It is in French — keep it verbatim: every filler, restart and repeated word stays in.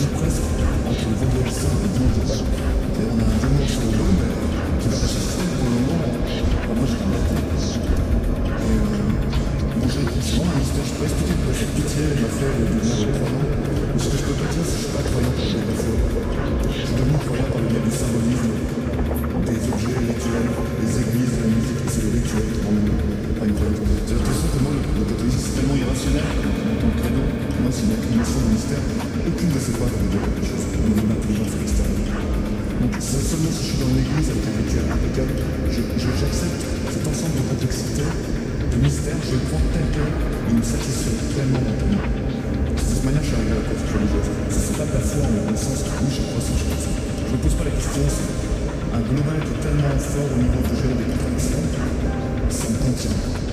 joue presque entre le vendredi saint et le dimanche de Pâques. Et on a un dimanche sur le dos, mais qui va résister pour le moment. Enfin, moi, j'ai arrêté. Et euh, bon, j'ai c'est vraiment un mystère. Je peux pas expliquer pourquoi cette pitié m'a fait devenir croyant. Mais ce que je peux pas dire, c'est que je suis pas croyant par le biais de la foi. Je suis devenu croyant par le biais du symbolisme, des objets rituels, des églises, de la musique, et c'est le rituel qui rend pas une croyance. C'est tout simplement le, le catholicisme, c'est tellement irrationnel en tant que credo. Moi, c'est une inclination de mystère. Aucune de ces phrases ne veut dire quelque chose au niveau de l'intelligence extérieure. Donc, c'est seulement si je suis dans l'église avec un rituel impeccable, j'accepte je, j'accepte cet ensemble de complexité, de mystère, je le prends tel quel, il me satisfait pleinement mentalement. De cette manière, je suis arrivé à la pratique religieuse. C'est pas de la foi en le sens où je crois ça, je crois ça. Je me pose pas la question, c'est un global qui est tellement fort au niveau de gérer des contradictions, ça me contient.